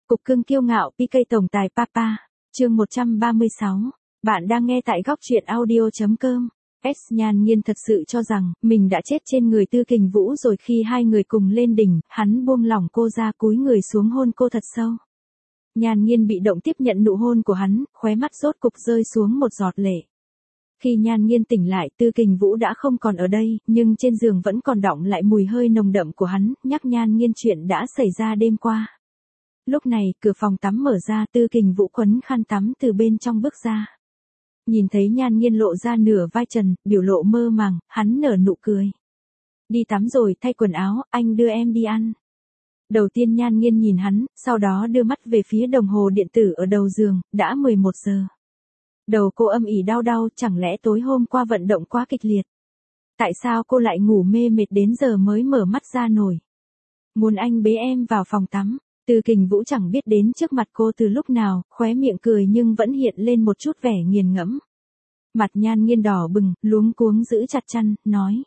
Cục cưng kiêu ngạo PK tổng tài Papa, chương 136. Bạn đang nghe tại góc truyện audio.com. Nhan Nhiên thật sự cho rằng mình đã chết trên người Tư Kình Vũ rồi. Khi hai người cùng lên đỉnh, hắn buông lỏng cô ra, cúi người xuống hôn cô thật sâu. Nhan Nhiên bị động tiếp nhận nụ hôn của hắn, khóe mắt rốt cục rơi xuống một giọt lệ. Khi Nhan Nhiên tỉnh lại, Tư Kình Vũ đã không còn ở đây, nhưng trên giường vẫn còn đọng lại mùi hơi nồng đậm của hắn, nhắc Nhan Nhiên chuyện đã xảy ra đêm qua. Lúc này, cửa phòng tắm mở ra, Tư Kình Vũ quấn khăn tắm từ bên trong bước ra. Nhìn thấy Nhan Nhiên lộ ra nửa vai trần, biểu lộ mơ màng, hắn nở nụ cười. Đi tắm rồi, thay quần áo, anh đưa em đi ăn. Đầu tiên Nhan Nhiên nhìn hắn, sau đó đưa mắt về phía đồng hồ điện tử ở đầu giường, đã 11 giờ. Đầu cô âm ỉ đau đau, chẳng lẽ tối hôm qua vận động quá kịch liệt? Tại sao cô lại ngủ mê mệt đến giờ mới mở mắt ra nổi? Muốn anh bế em vào phòng tắm. Tư Kình Vũ chẳng biết đến trước mặt cô từ lúc nào, khóe miệng cười nhưng vẫn hiện lên một chút vẻ nghiền ngẫm. Mặt Nhan Nhiên đỏ bừng, luống cuống giữ chặt chăn, nói.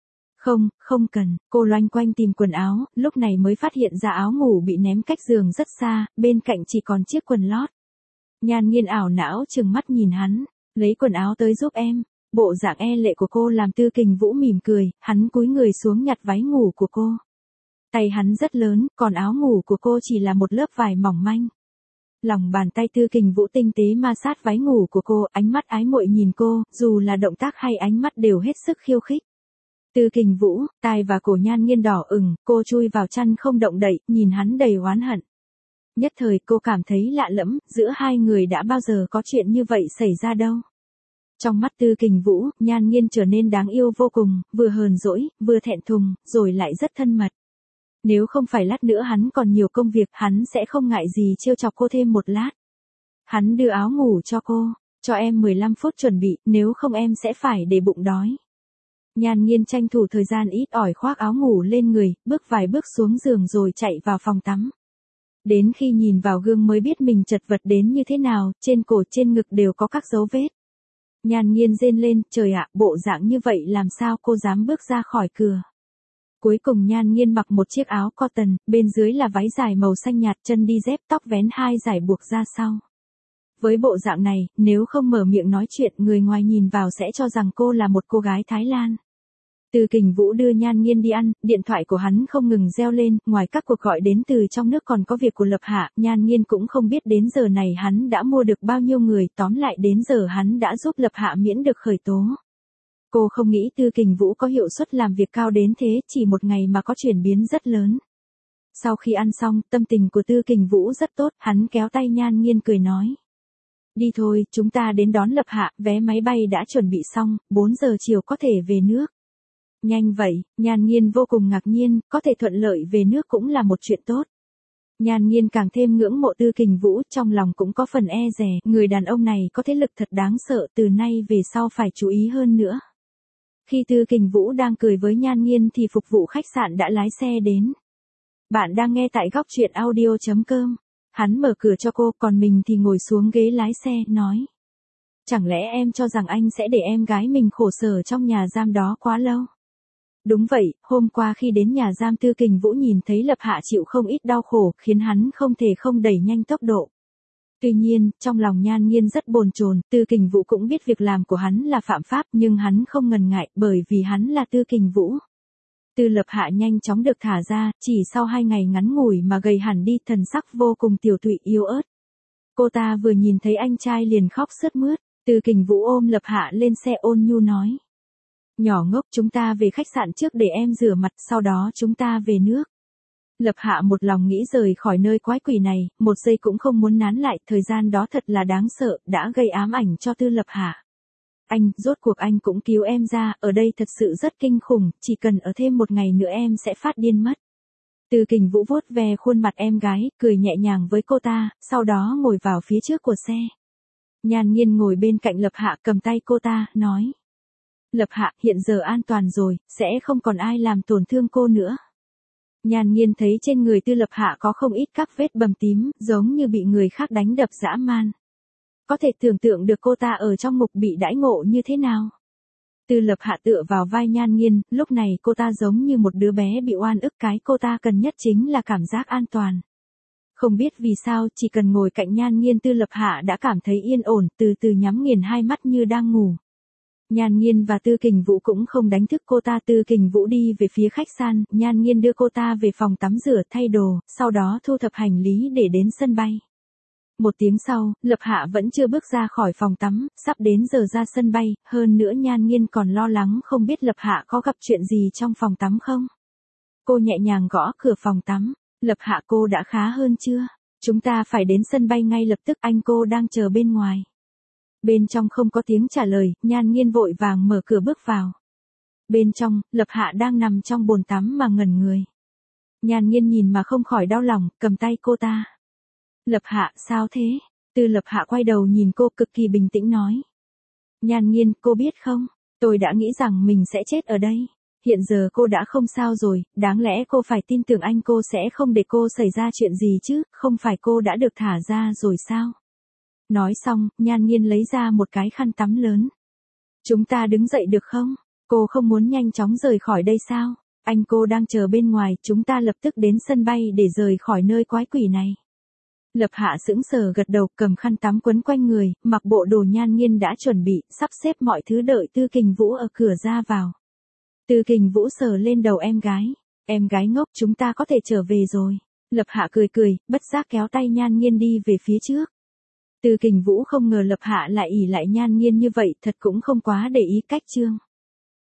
Không cần, cô loanh quanh tìm quần áo, lúc này mới phát hiện ra áo ngủ bị ném cách giường rất xa, bên cạnh chỉ còn chiếc quần lót. Nhan Nhiên ảo não trừng mắt nhìn hắn, lấy quần áo tới giúp em. Bộ dạng e lệ của cô làm Tư Kình Vũ mỉm cười, hắn cúi người xuống nhặt váy ngủ của cô. Tay hắn rất lớn, còn áo ngủ của cô chỉ là một lớp vải mỏng manh. Lòng bàn tay Tư Kình Vũ tinh tế ma sát váy ngủ của cô, ánh mắt ái muội nhìn cô, dù là động tác hay ánh mắt đều hết sức khiêu khích. Tư Kình Vũ, tai và cổ Nhan Nhiên đỏ ửng, cô chui vào chăn không động đậy, nhìn hắn đầy oán hận. Nhất thời cô cảm thấy lạ lẫm, giữa hai người đã bao giờ có chuyện như vậy xảy ra đâu. Trong mắt Tư Kình Vũ, Nhan Nhiên trở nên đáng yêu vô cùng, vừa hờn dỗi, vừa thẹn thùng, rồi lại rất thân mật. Nếu không phải lát nữa hắn còn nhiều công việc, hắn sẽ không ngại gì trêu chọc cô thêm một lát. Hắn đưa áo ngủ cho cô, cho em 15 phút chuẩn bị, nếu không em sẽ phải để bụng đói. Nhan Nhiên tranh thủ thời gian ít ỏi khoác áo ngủ lên người, bước vài bước xuống giường rồi chạy vào phòng tắm. Đến khi nhìn vào gương mới biết mình chật vật đến như thế nào, trên cổ trên ngực đều có các dấu vết. Nhan Nhiên rên lên, trời ạ, bộ dạng như vậy làm sao cô dám bước ra khỏi cửa. Cuối cùng Nhan Nhiên mặc một chiếc áo cotton, bên dưới là váy dài màu xanh nhạt, chân đi dép, tóc vén hai dải buộc ra sau. Với bộ dạng này, nếu không mở miệng nói chuyện, người ngoài nhìn vào sẽ cho rằng cô là một cô gái Thái Lan. Tư Kình Vũ đưa Nhan Nhiên đi ăn, điện thoại của hắn không ngừng reo lên, ngoài các cuộc gọi đến từ trong nước còn có việc của Lập Hạ, Nhan Nhiên cũng không biết đến giờ này hắn đã mua được bao nhiêu người, tóm lại đến giờ hắn đã giúp Lập Hạ miễn được khởi tố. Cô không nghĩ Tư Kình Vũ có hiệu suất làm việc cao đến thế, chỉ một ngày mà có chuyển biến rất lớn. Sau khi ăn xong, tâm tình của Tư Kình Vũ rất tốt, hắn kéo tay Nhan Nhiên cười nói. Đi thôi, chúng ta đến đón Lập Hạ, vé máy bay đã chuẩn bị xong, 4 giờ chiều có thể về nước. Nhanh vậy, Nhan Nhiên vô cùng ngạc nhiên, có thể thuận lợi về nước cũng là một chuyện tốt. Nhan Nhiên càng thêm ngưỡng mộ Tư Kình Vũ, trong lòng cũng có phần e dè, người đàn ông này có thế lực thật đáng sợ, từ nay về sau phải chú ý hơn nữa. Khi Tư Kình Vũ đang cười với Nhan Nhiên thì phục vụ khách sạn đã lái xe đến. Bạn đang nghe tại góc truyện audio.com. Hắn mở cửa cho cô, còn mình thì ngồi xuống ghế lái xe, nói. Chẳng lẽ em cho rằng anh sẽ để em gái mình khổ sở trong nhà giam đó quá lâu? Đúng vậy, hôm qua khi đến nhà giam Tư Kình Vũ nhìn thấy Lập Hạ chịu không ít đau khổ, khiến hắn không thể không đẩy nhanh tốc độ. Tuy nhiên, trong lòng Nhan Nhiên rất bồn chồn, Tư Kình Vũ cũng biết việc làm của hắn là phạm pháp, nhưng hắn không ngần ngại, bởi vì hắn là Tư Kình Vũ. Tư Lập Hạ nhanh chóng được thả ra, chỉ sau 2 ngày ngắn ngủi mà gầy hẳn đi, thần sắc vô cùng tiểu tụy yếu ớt. Cô ta vừa nhìn thấy anh trai liền khóc sướt mướt, Tư Kình Vũ ôm Lập Hạ lên xe ôn nhu nói. Nhỏ ngốc, chúng ta về khách sạn trước để em rửa mặt, sau đó chúng ta về nước. Lập Hạ một lòng nghĩ rời khỏi nơi quái quỷ này, một giây cũng không muốn nán lại, thời gian đó thật là đáng sợ, đã gây ám ảnh cho Tư Lập Hạ. Anh, rốt cuộc anh cũng cứu em ra, ở đây thật sự rất kinh khủng, chỉ cần ở thêm một ngày nữa em sẽ phát điên mất. Tư Kình Vũ vuốt ve khuôn mặt em gái, cười nhẹ nhàng với cô ta, sau đó ngồi vào phía trước của xe. Nhan Nhiên ngồi bên cạnh Lập Hạ cầm tay cô ta, nói. Lập Hạ, hiện giờ an toàn rồi, sẽ không còn ai làm tổn thương cô nữa. Nhan Nhiên thấy trên người Tư Lập Hạ có không ít các vết bầm tím, giống như bị người khác đánh đập dã man. Có thể tưởng tượng được cô ta ở trong ngục bị đãi ngộ như thế nào. Tư Lập Hạ tựa vào vai Nhan Nhiên, lúc này cô ta giống như một đứa bé bị oan ức, cái cô ta cần nhất chính là cảm giác an toàn. Không biết vì sao, chỉ cần ngồi cạnh Nhan Nghiên Tư Lập Hạ đã cảm thấy yên ổn, từ từ nhắm nghiền hai mắt như đang ngủ. Nhan Nghiên và Tư Kình Vũ cũng không đánh thức cô ta. Tư Kình Vũ đi về phía khách sạn, Nhan Nghiên đưa cô ta về phòng tắm rửa thay đồ, sau đó thu thập hành lý để đến sân bay. 1 tiếng sau, Lập Hạ vẫn chưa bước ra khỏi phòng tắm, sắp đến giờ ra sân bay, hơn nữa Nhan Nghiên còn lo lắng không biết Lập Hạ có gặp chuyện gì trong phòng tắm không. Cô nhẹ nhàng gõ cửa phòng tắm. Lập Hạ, cô đã khá hơn chưa? Chúng ta phải đến sân bay ngay lập tức, anh cô đang chờ bên ngoài. Bên trong không có tiếng trả lời, Nhan Nghiên vội vàng mở cửa bước vào. Bên trong, Lập Hạ đang nằm trong bồn tắm mà ngẩn người. Nhan Nghiên nhìn mà không khỏi đau lòng, cầm tay cô ta. Lập Hạ, sao thế? Tư Lập Hạ quay đầu nhìn cô cực kỳ bình tĩnh nói. Nhan Nghiên, cô biết không? Tôi đã nghĩ rằng mình sẽ chết ở đây. Hiện giờ cô đã không sao rồi, đáng lẽ cô phải tin tưởng anh, cô sẽ không để cô xảy ra chuyện gì chứ, không phải cô đã được thả ra rồi sao? Nói xong, Nhan Nghiên lấy ra một cái khăn tắm lớn. Chúng ta đứng dậy được không? Cô không muốn nhanh chóng rời khỏi đây sao? Anh cô đang chờ bên ngoài, chúng ta lập tức đến sân bay để rời khỏi nơi quái quỷ này. Lập Hạ sững sờ gật đầu, cầm khăn tắm quấn quanh người, mặc bộ đồ Nhan Nghiên đã chuẩn bị, sắp xếp mọi thứ đợi Tư Kình Vũ ở cửa ra vào. Tư Kình Vũ sờ lên đầu em gái. Em gái ngốc, chúng ta có thể trở về rồi. Lập Hạ cười cười, bất giác kéo tay Nhan Nghiên đi về phía trước. Tư Kình Vũ không ngờ Lập Hạ lại ỷ lại Nhan Nghiên như vậy, thật cũng không quá để ý cách Trương.